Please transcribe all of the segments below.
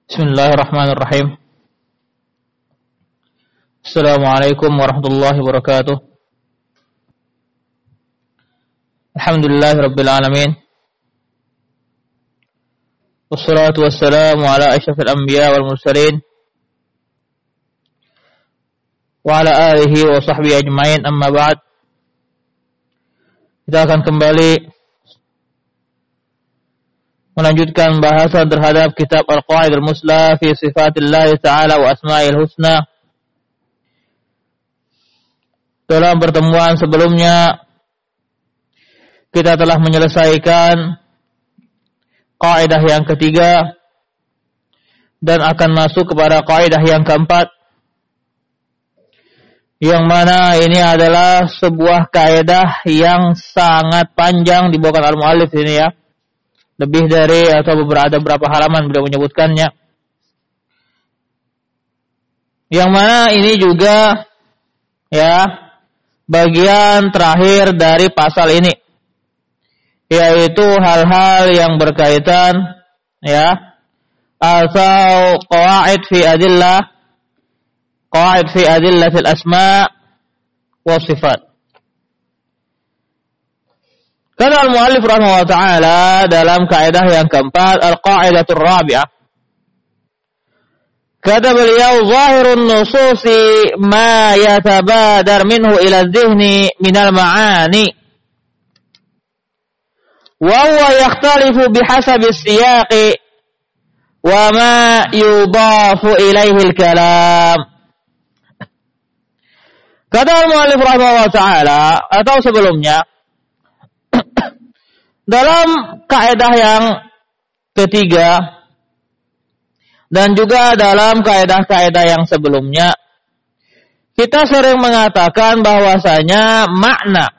Bismillahirrahmanirrahim. Assalamualaikum warahmatullahi wabarakatuh. Alhamdulillahirabbil alamin. Wassalatu wassalamu ala asyrafil anbiya wal mursalin wa ala alihi wa sahbihi ajmain, amma ba'd. Kita akan kembali melanjutkan bahasan terhadap kitab Al-Qawaidul Musla fi Sifatillah Ta'ala wa Asma'il Husna. Dalam pertemuan sebelumnya kita telah menyelesaikan kaidah yang ketiga dan akan masuk kepada kaidah yang keempat, yang mana ini adalah sebuah kaidah yang sangat panjang dibawakan al-muallif ini ya. Lebih dari atau beberapa halaman beliau menyebutkannya. Yang mana ini juga ya bagian terakhir dari pasal ini, yaitu hal-hal yang berkaitan ya atau qawaid fi adillatil asma wa sifat. Kata al-muallif rahimahullah ta'ala dalam kaidah yang keempat, al-qaidatur rabi'ah. Kata beliau, zahirun nususi ma yatabadar minhu ila dhihni minal ma'ani. Wa huwa yakhtalifu bihasabi siyaqi wa ma yudafu ilaihi al-kalam. Kata al-muallif rahimahullah ta'ala, atau sebelumnya, dalam kaidah yang ketiga dan juga dalam kaidah-kaidah yang sebelumnya, kita sering mengatakan bahwasanya makna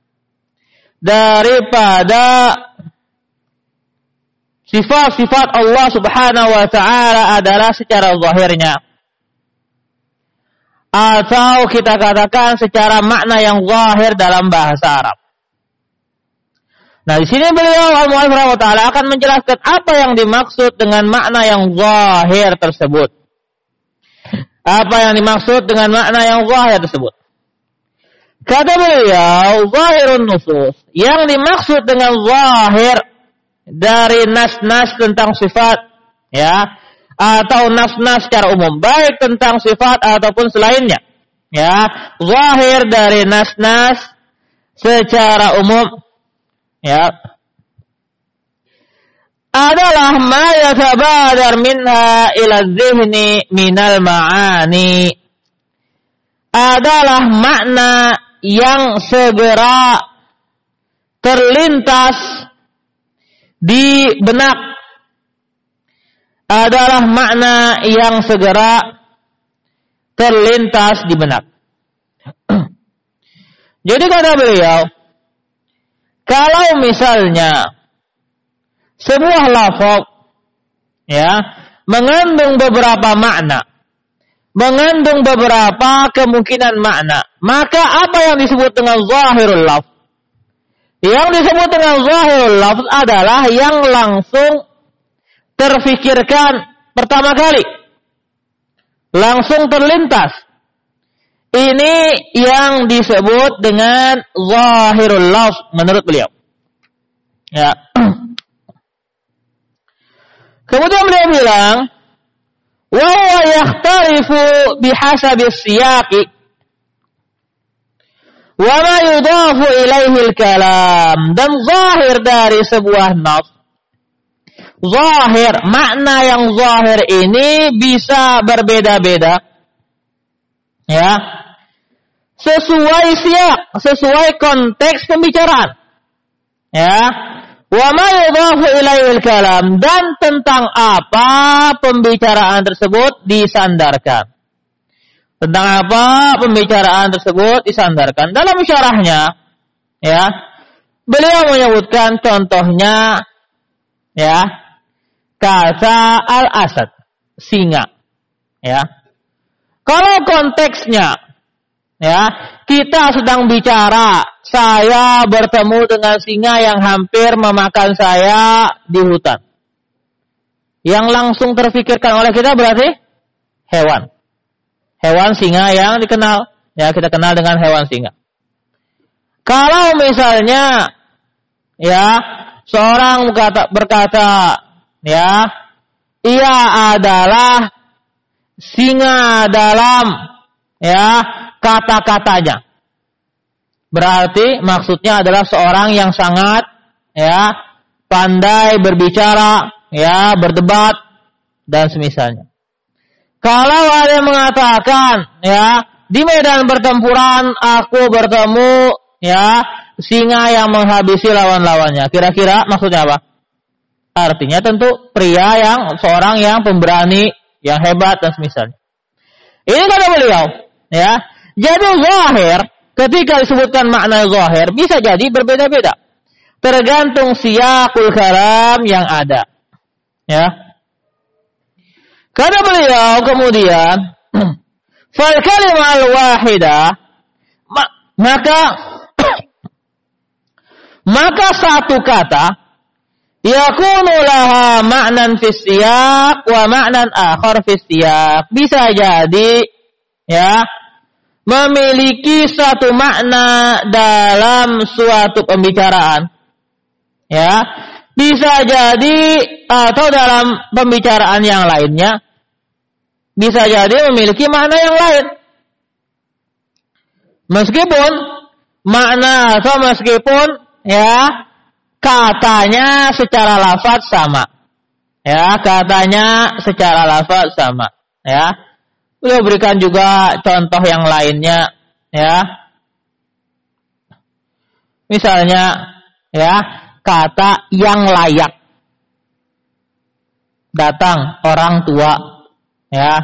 daripada sifat-sifat Allah Subhanahu wa ta'ala adalah secara zahirnya, atau kita katakan secara makna yang zahir dalam bahasa Arab. Nah, di sini beliau al-muallif rahimahullah ta'ala akan menjelaskan apa yang dimaksud dengan makna yang zahir tersebut. Apa yang dimaksud dengan makna yang zahir tersebut? Kata beliau, zahirun nusus. Yang dimaksud dengan zahir dari nas-nas tentang sifat, ya, atau nas-nas secara umum, baik tentang sifat ataupun selainnya, ya, zahir dari nas-nas secara umum, ya, adalah ma yatabadar minha ila dhihni minal ma'ani, adalah makna yang segera terlintas di benak, adalah makna yang segera terlintas di benak. Jadi kata beliau, kalau misalnya sebuah lafaz ya mengandung beberapa makna, mengandung beberapa kemungkinan makna, maka apa yang disebut dengan zahirul lafz? Yang disebut dengan zahirul lafz adalah yang langsung terfikirkan pertama kali, langsung terlintas. Ini yang disebut dengan zahirul lafz menurut beliau. Ya. Kemudian beliau bilang, wa huwa yakhtalifu bihasabi siyaqi wa ma yudafu ilaihi al-kalam. Dan zahir dari sebuah nas, zahir, makna yang zahir ini bisa berbeda-beda, ya, sesuai siyak, sesuai konteks pembicaraan, ya. Wa ma yudhafu ilaihi al-kalam, dan tentang apa pembicaraan tersebut disandarkan. Tentang apa pembicaraan tersebut disandarkan. Dalam syarahnya, ya, beliau menyebutkan contohnya, ya, kata al-asad, singa, ya. Kalau konteksnya, ya, kita sedang bicara, saya bertemu dengan singa yang hampir memakan saya di hutan. Yang langsung terfikirkan oleh kita berarti hewan. Hewan singa yang dikenal. Ya, kita kenal dengan hewan singa. Kalau misalnya ya seorang berkata ya, ia adalah singa dalam ya kata-katanya. Berarti maksudnya adalah seorang yang sangat ya pandai berbicara, ya berdebat dan semisalnya. Kalau ada yang mengatakan ya di medan pertempuran aku bertemu ya singa yang menghabisi lawan-lawannya. Kira-kira maksudnya apa? Artinya tentu pria yang seorang yang pemberani, yang hebat dan semisalnya. Ini kata beliau, ya. Jadi zahir, ketika disebutkan makna zahir bisa jadi berbeda-beda. Tergantung siyaqul kalam yang ada. Ya. Kata beliau kemudian, fal kalimah al-wahidah, maka satu kata yakunu laha ma'nan fi siyaq wa ma'nan akhar fi siyaq. Bisa jadi ya memiliki satu makna dalam suatu pembicaraan. Ya, bisa jadi atau dalam pembicaraan yang lainnya bisa jadi memiliki makna yang lain. Meskipun makna atau meskipun ya katanya secara lafaz sama. Ya, katanya secara lafaz sama, ya. Beliau berikan juga contoh yang lainnya, ya. Misalnya, ya, kata yang layak. Datang orang tua, ya.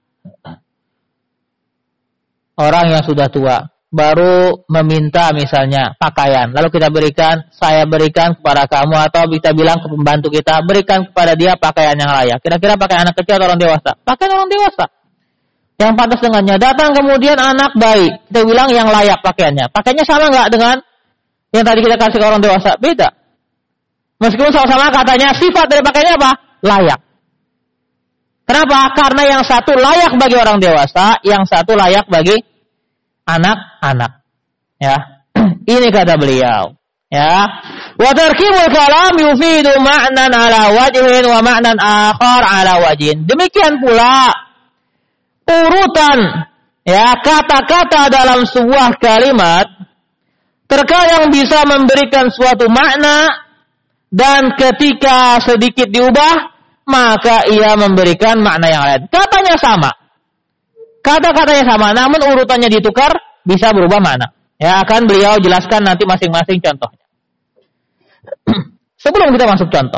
Orang yang sudah tua baru meminta misalnya pakaian. Lalu kita berikan, saya berikan kepada kamu, atau kita bilang ke pembantu kita, berikan kepada dia pakaian yang layak. Kira-kira pakaian anak kecil atau orang dewasa? Pakaian orang dewasa. Yang pantas dengannya. Datang kemudian anak bayi, kita bilang yang layak pakaiannya. Pakaiannya sama nggak dengan yang tadi kita kasih ke orang dewasa? Beda. Meskipun sama-sama katanya sifat dari pakaiannya apa? Layak. Kenapa? Karena yang satu layak bagi orang dewasa, yang satu layak bagi anak-anak. Ya. Ini kata beliau. Ya. Wa tarkibul kalam yufidu ma'nan ala wajhin wa ma'nan akhar ala wajhin. Demikian pula urutan ya kata-kata dalam sebuah kalimat terkadang bisa memberikan suatu makna, dan ketika sedikit diubah maka ia memberikan makna yang lain. Katanya sama. Kata-katanya sama, namun urutannya ditukar, bisa berubah makna. Ya, akan beliau jelaskan nanti masing-masing contohnya. Sebelum kita masuk contoh,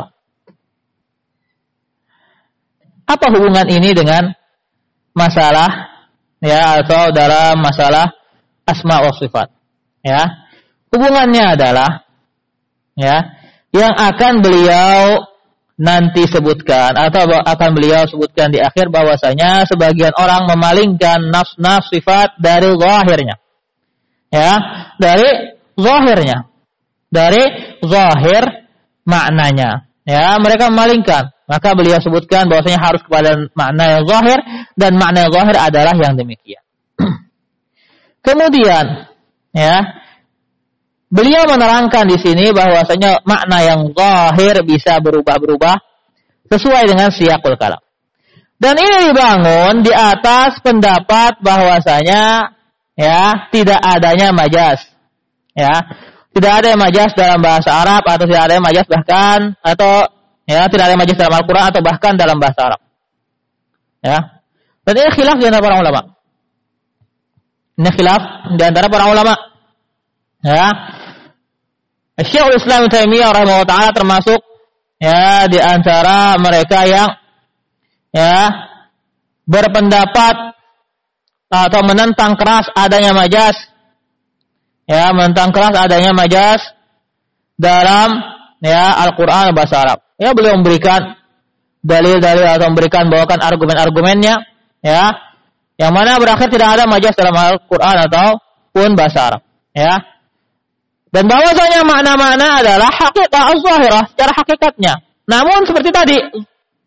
apa hubungan ini dengan masalah, ya, atau dalam masalah asma wa sifat? Ya, hubungannya adalah, ya, yang akan beliau nanti sebutkan atau akan beliau sebutkan di akhir, bahwasanya sebagian orang memalingkan nas sifat dari zahirnya. Ya, dari zahirnya. Dari zahir maknanya. Ya, mereka memalingkan. Maka beliau sebutkan bahwasanya harus kepada makna yang zahir, dan makna yang zahir adalah yang demikian. Kemudian, ya, beliau menerangkan di sini bahwasanya makna yang zahir bisa berubah-berubah sesuai dengan siyaqul kalam. Dan ini dibangun di atas pendapat bahwasanya ya tidak adanya majaz. Ya, tidak ada majaz dalam bahasa Arab, atau tidak ada majaz bahkan, atau ya tidak ada majaz dalam Al-Qur'an atau bahkan dalam bahasa Arab. Ya. Dan ini khilaf di antara para ulama. Ini khilaf di antara para ulama. Ya. Syekhul Islam Ibnu Taimiyah rahimahullah taala termasuk ya di antara mereka yang ya berpendapat atau menentang keras adanya majaz. Ya, menentang keras adanya majaz dalam ya Al-Qur'an bahasa Arab. Ya, beliau memberikan dalil-dalil atau memberikan bawakan argumen-argumennya, ya, yang mana berakhir tidak ada majaz dalam Al-Qur'an ataupun bahasa Arab, ya. Dan bahwasanya makna-makna adalah hakikat az-zahirah, secara hakikatnya. Namun seperti tadi,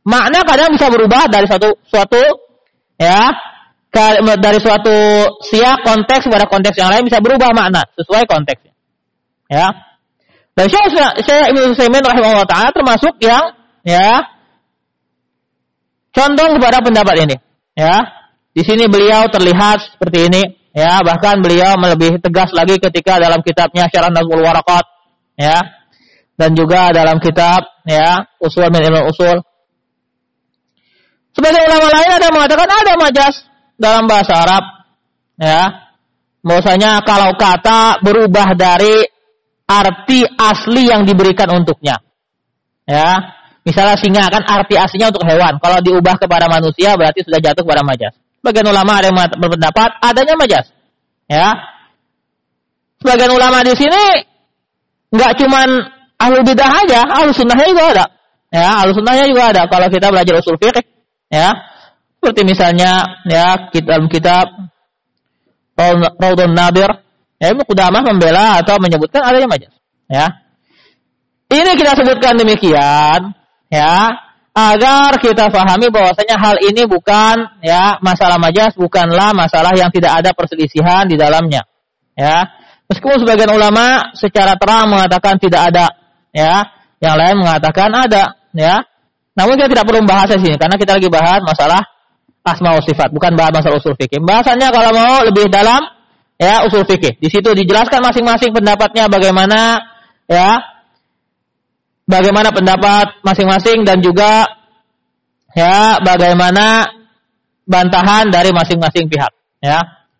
Makna kadang bisa berubah dari suatu ya, dari suatu siyak konteks pada konteks yang lain bisa berubah makna sesuai konteksnya. Ya. Dan Syekh Ibnu Utsaimin rahimahullah taala termasuk yang ya condong kepada pendapat ini. Ya. Di sini beliau terlihat seperti ini, ya, bahkan beliau lebih tegas lagi ketika dalam kitabnya Syarah Nazmul Waraqat, ya. Dan juga dalam kitab ya Usul min Ilmu Usul. Sebagian ulama lain ada yang mengatakan ada majaz dalam bahasa Arab, ya. Bahwasanya kalau kata berubah dari arti asli yang diberikan untuknya. Ya. Misalnya singa kan arti aslinya untuk hewan. Kalau diubah kepada manusia berarti sudah jatuh kepada majaz. Sebagian ulama ada yang berpendapat adanya majaz. Ya. Sebagian ulama di sini enggak cuman ahlul bidah aja, ahlus sunnahnya juga ada. Ya, ahlus sunnahnya juga ada. Kalau kita belajar usul fiqh, ya, seperti misalnya ya dalam kitab Raudhun Nadir, ya, Ibnu Qudamah membela atau menyebutkan adanya majaz. Ya, ini kita sebutkan demikian, ya, agar kita pahami bahwasanya hal ini bukan ya masalah majaz, bukanlah masalah yang tidak ada perselisihan di dalamnya. Ya, meskipun sebagian ulama secara terang mengatakan tidak ada, ya, yang lain mengatakan ada, ya. Namun kita tidak perlu membahas di sini karena kita lagi bahas masalah asma wa sifat, bukan bahas masalah usul fikih. Bahasannya kalau mau lebih dalam ya usul fikih. Di situ dijelaskan masing-masing pendapatnya bagaimana, ya. Bagaimana pendapat masing-masing dan juga ya bagaimana bantahan dari masing-masing pihak, ya.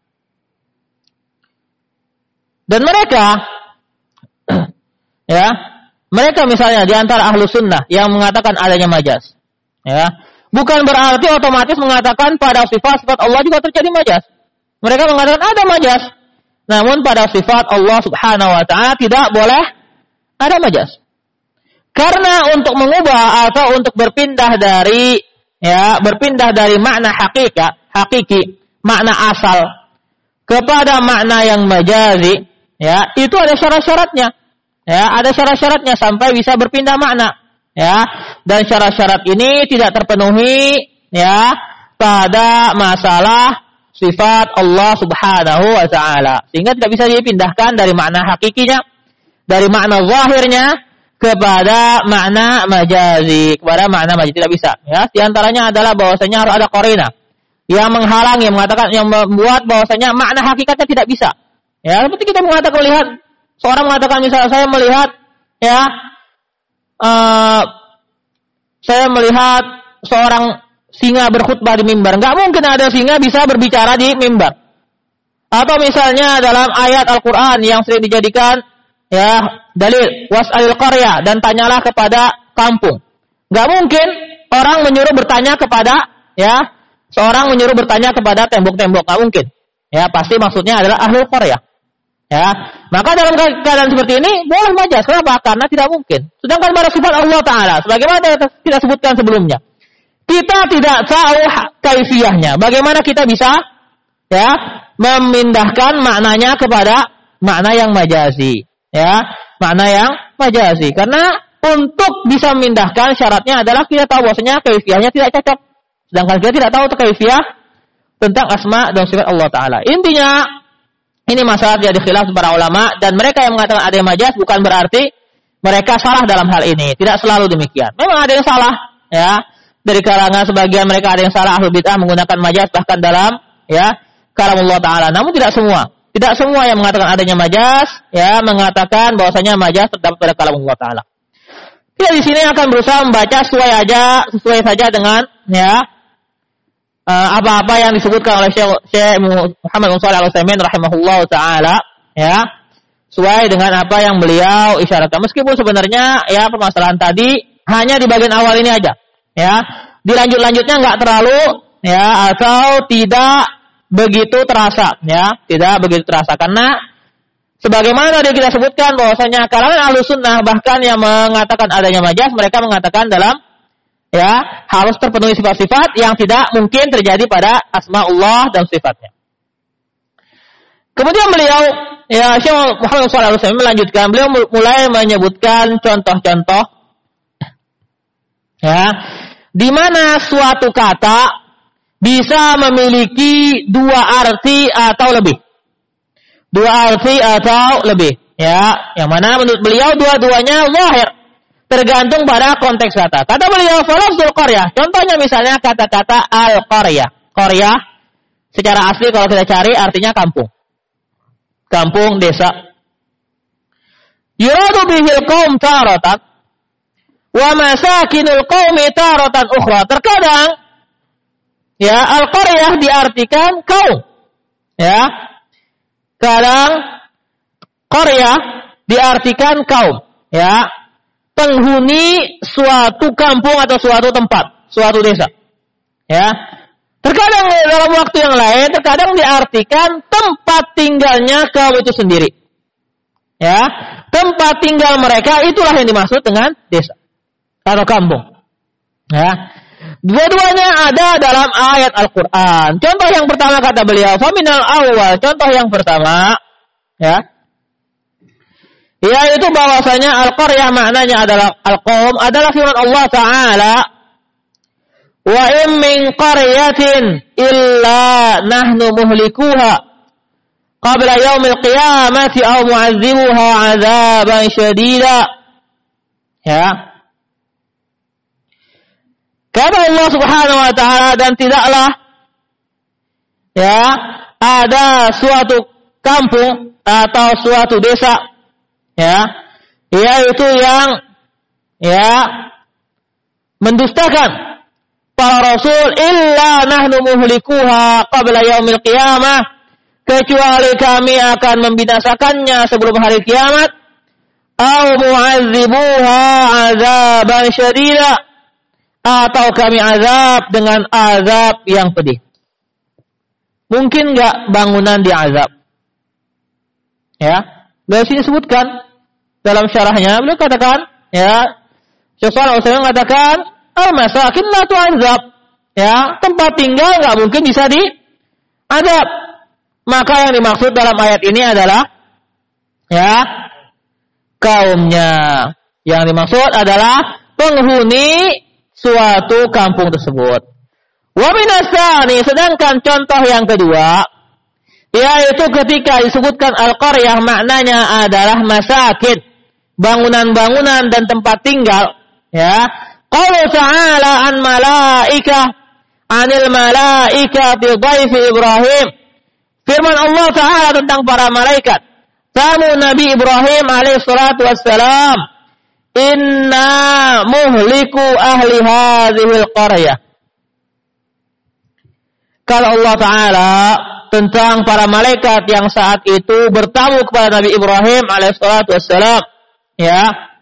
Dan mereka ya, mereka misalnya di antara ahlu sunnah yang mengatakan adanya majaz, ya, bukan berarti otomatis mengatakan pada sifat-sifat Allah juga terjadi majaz. Mereka mengatakan ada majaz, namun pada sifat Allah Subhanahu Wa Taala tidak boleh ada majaz. Karena untuk mengubah atau untuk berpindah dari makna hakiki, makna asal kepada makna yang majazi, ya, itu ada syarat-syaratnya. Ya, ada syarat-syaratnya sampai bisa berpindah makna, ya. Dan syarat-syarat ini tidak terpenuhi, ya, pada masalah sifat Allah Subhanahu Wa Taala, sehingga tidak bisa dipindahkan dari makna hakikinya, dari makna zahirnya kepada makna majazi, kepada makna majazi tidak bisa, ya. Di antaranya adalah bahwasanya harus ada qarina yang menghalangi, yang membuat bahwasanya makna hakikatnya tidak bisa. Ya, seperti kita mengatakan melihat seorang mengatakan misalnya saya melihat, ya, saya melihat seorang singa berkhutbah di mimbar. Enggak mungkin ada singa bisa berbicara di mimbar. Atau misalnya dalam ayat Al-Qur'an yang sering dijadikan ya dalil was'alil qarya, dan tanyalah kepada kampung. Enggak mungkin orang menyuruh bertanya kepada, ya, seorang menyuruh bertanya kepada tembok-tembok, enggak mungkin. Ya, pasti maksudnya adalah ahlul qarya. Ya, maka dalam keadaan seperti ini boleh majaz. Kenapa? Karena tidak mungkin. Sedangkan pada sifat Allah Ta'ala, sebagaimana kita sebutkan sebelumnya, kita tidak tahu kaifiyahnya. Bagaimana kita bisa, ya, memindahkan maknanya kepada makna yang majazi, ya, makna yang majazi. Karena untuk bisa memindahkan syaratnya adalah kita tahu bahwasanya kaifiyahnya tidak cocok. Sedangkan kita tidak tahu kaifiyah tentang asma dan sifat Allah Ta'ala. Intinya ini masalah jadi khilaf para ulama, dan mereka yang mengatakan ada yang majaz bukan berarti mereka salah dalam hal ini. Tidak selalu demikian. Memang ada yang salah, ya. Dari kalangan sebagian mereka ada yang salah, ahlul bid'ah menggunakan majaz bahkan dalam, ya, kalamullah Ta'ala. Namun tidak semua. Tidak semua yang mengatakan adanya majaz, ya, mengatakan bahwasanya majaz terdapat pada kalamullah Ta'ala. Kita di sini akan berusaha membaca sesuai saja dengan, ya, apa-apa yang disebutkan oleh Syekh Muhammad bin Shalih Al-Utsaimin rahimahullahu taala, ya, sesuai dengan apa yang beliau isyaratkan. Meskipun sebenarnya ya permasalahan tadi hanya di bagian awal ini aja, ya. Di lanjut-lanjutnya enggak terlalu, ya, atau tidak begitu terasa, ya, tidak begitu terasa karena sebagaimana tadi kita sebutkan bahwasanya kalangan Ahlus Sunnah bahkan yang mengatakan adanya majaz, mereka mengatakan dalam, ya, harus terpenuhi sifat-sifat yang tidak mungkin terjadi pada asma'ullah dan sifatnya. Kemudian beliau, ya, Syekh Muhammad Shalih Al-Utsaimin melanjutkan, beliau mulai menyebutkan contoh-contoh, ya, di mana suatu kata bisa memiliki dua arti atau lebih. Dua arti atau lebih. Ya, yang mana menurut beliau dua-duanya zahir. Tergantung pada konteks kata. Kata beliau, falafzul qaryah. Contohnya misalnya kata-kata al-qaryah. Qaryah secara asli kalau kita cari artinya kampung. Kampung, desa. Yuradu bihil qaum taratan wa masakinul qaumi taratan ukhra. Terkadang ya al-qaryah diartikan kaum. Ya. Kadang qaryah diartikan kaum, ya. Penghuni suatu kampung atau suatu tempat, suatu desa. Ya. Terkadang dalam waktu yang lain terkadang diartikan tempat tinggalnya kaum itu sendiri. Ya. Tempat tinggal mereka itulah yang dimaksud dengan desa atau kampung. Ya. Dua-duanya ada dalam ayat Al-Qur'an. Contoh yang pertama kata beliau, faminal awal. Contoh yang pertama, ya. Yaitu bahwasanya al-qaryah maknanya adalah al-qaum, adalah firman Allah Ta'ala, wa in min qaryatin illa nahnu muhlikuha qabla yaumil qiyamati aw mu'azzibuha 'adzaban syadida. Ya. Kata Allah Subhanahu wa Ta'ala, dan tidaklah ya ada suatu kampung atau suatu desa, ya, yaitu yang ya mendustakan para rasul illa nahnu muhlikuha qabla yaumil qiyamah, kecuali kami akan membinasakannya sebelum hari kiamat, au mu'azzibuha 'adzaban syadida, atau kami azab dengan azab yang pedih. Mungkin enggak bangunan diazab? Ya, beliau sini sebutkan dalam syarahnya, beliau katakan, ya, Syekh Shalih Al-Utsaimin mengatakan, al-masakin la tu'azab. Ya, tempat tinggal enggak mungkin bisa diazab. Maka yang dimaksud dalam ayat ini adalah ya, kaumnya. Yang dimaksud adalah penghuni suatu kampung tersebut. Wa minasani, sedangkan contoh yang kedua, yaitu ketika disebutkan al-qaryah maknanya adalah masakin, bangunan-bangunan dan tempat tinggal, ya. Qala ta'ala an malaikah, anil malaikah fi dhaifi Ibrahim. Firman Allah Ta'ala tentang para malaikat, tamu Nabi Ibrahim alaihi salatu wassalam, inna muhliku ahli hadhil qaryah. Kalau Allah Ta'ala tentang para malaikat yang saat itu bertamu kepada Nabi Ibrahim alaihissalatu wassalam, ya,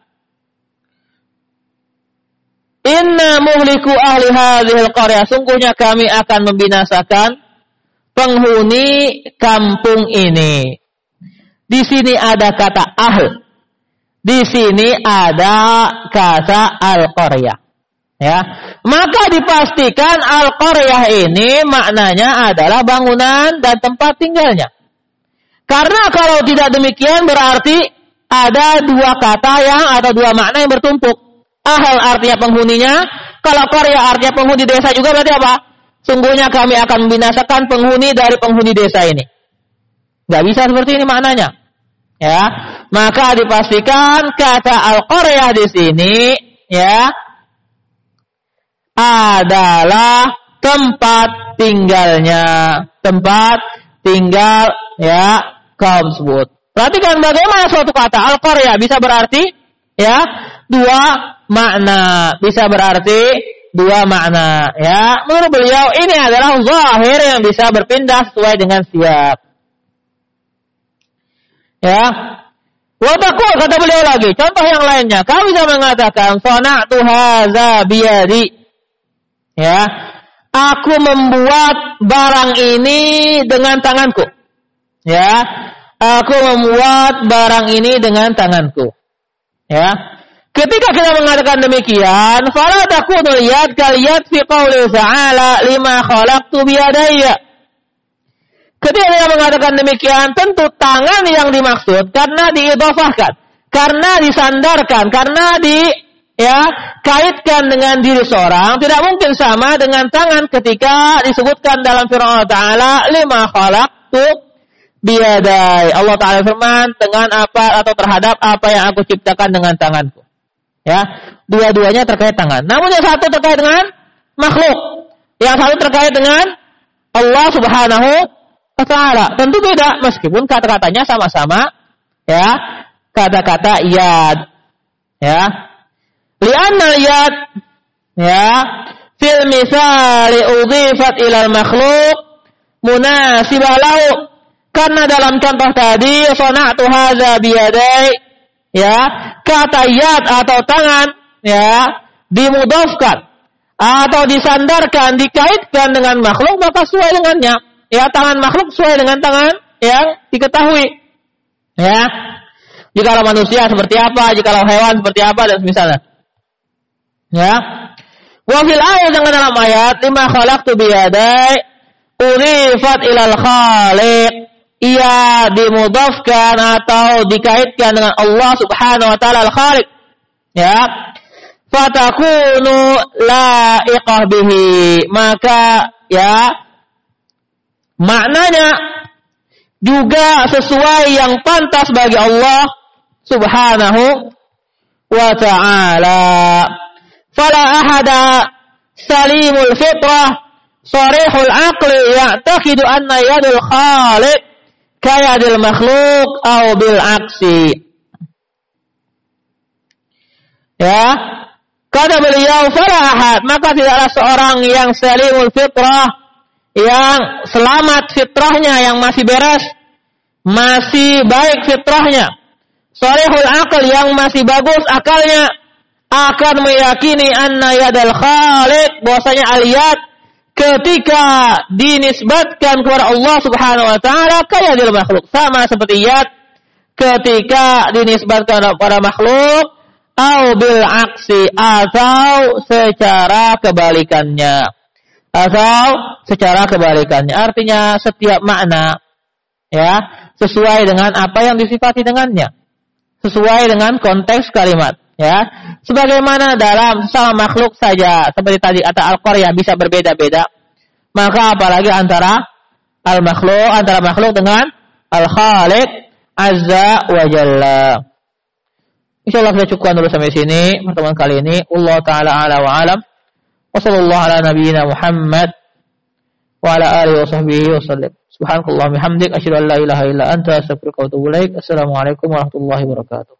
inna muhliku ahli hadhil qaryah, sungguhnya kami akan membinasakan penghuni kampung ini. Di sini ada kata ahl. Di sini ada kata al-qaryah. Ya. Maka dipastikan al-qaryah ini maknanya adalah bangunan dan tempat tinggalnya. Karena kalau tidak demikian berarti ada dua kata atau dua makna yang bertumpuk. Ahl artinya penghuninya, kalau qaryah artinya penghuni desa juga, berarti apa? Sungguhnya kami akan membinasakan penghuni dari penghuni desa ini. Enggak bisa seperti ini maknanya. Ya, maka dipastikan kata al-qaryah di sini, ya, adalah tempat tinggalnya, tempat tinggal, ya, kaum tersebut. Perhatikan bagaimana suatu kata al-qaryah bisa berarti, ya, dua makna, bisa berarti dua makna, ya. Menurut beliau ini adalah zahir yang bisa berpindah sesuai dengan siyaq. Ya, wabakul kata beliau lagi. Contoh yang lainnya, kami bisa mengatakan sana'tu hadza biyadi. Ya, aku membuat barang ini dengan tanganku. Ya, aku membuat barang ini dengan tanganku. Ya, ketika kita mengatakan demikian, fala takunul yad kal yad fi qouli ta'ala lima khalaqtu biyadayya. Ketika dia mengatakan demikian, tentu tangan yang dimaksud karena diidhofahkan, karena disandarkan, karena ya, kaitkan dengan diri seorang tidak mungkin sama dengan tangan ketika disebutkan dalam firman Allah Ta'ala lima khalaqtu biyadai. Allah Ta'ala firman dengan apa atau terhadap apa yang aku ciptakan dengan tanganku. Ya, dua-duanya terkait tangan. Namun yang satu terkait dengan makhluk, yang satu terkait dengan Allah Subhanahu wa Ta'ala. Tentu beda meskipun kata-katanya sama-sama ya, kata-kata yad. Ya. Li'anna al-yad ya fil misali udhifat ilal makhluk munasibah lahu, karena dalam contoh tadi sana'tu hadza biyadai ya, kata yad atau tangan ya dimudhafkan atau disandarkan, dikaitkan dengan makhluk, maka sesuai dengannya ya, tangan makhluk sesuai dengan tangan yang diketahui ya, jikalau manusia seperti apa, jikalau hewan seperti apa dan semisalnya. Ya, wa fil ayat, dengan dalam ayat lima khalaqtu biyadai urifat ilal khaliq, ia dimudhafkan atau dikaitkan dengan Allah Subhanahu wa Ta'ala al-Khaliq ya, fatakunu la'iqah bihi, maka ya maknanya juga sesuai yang pantas bagi Allah Subhanahu wa Ta'ala. Fala ahada salimul fitrah sarihul aqli ya'taqidu anna yadul khaliq kayadil makhluk au bil aksi. Ya, kata beliau fala ahad, maka tidaklah seorang yang salimul fitrah, yang selamat fitrahnya, yang masih beres, masih baik fitrahnya, sarihul aql, yang masih bagus akalnya, akan meyakini anna yadal khaliq, bahwasanya al-yad ketika dinisbatkan kepada Allah Subhanahu wa Ta'ala kayadil makhluk, sama seperti yad ketika dinisbatkan kepada makhluk, au bil aksi, atau secara kebalikannya, artinya setiap makna ya sesuai dengan apa yang disifati dengannya, sesuai dengan konteks kalimat. Ya, sebagaimana dalam sesama makhluk saja seperti tadi kata al-qaryah bisa berbeda-beda, maka apalagi antara makhluk dengan al-khaliq azza wa jalla. Insyaallah kita cukupkan dulu sampai sini pertemuan kali ini. Allah taala ala wa alam. Wassallallahu ala nabiyyina Muhammad wa ala alihi wa sahbihi wasallam. Subhanakallahumma hamdik asyhadu an la ilaha illa anta astaghfiruka wa atubu ilaik. Assalamualaikum warahmatullahi wabarakatuh.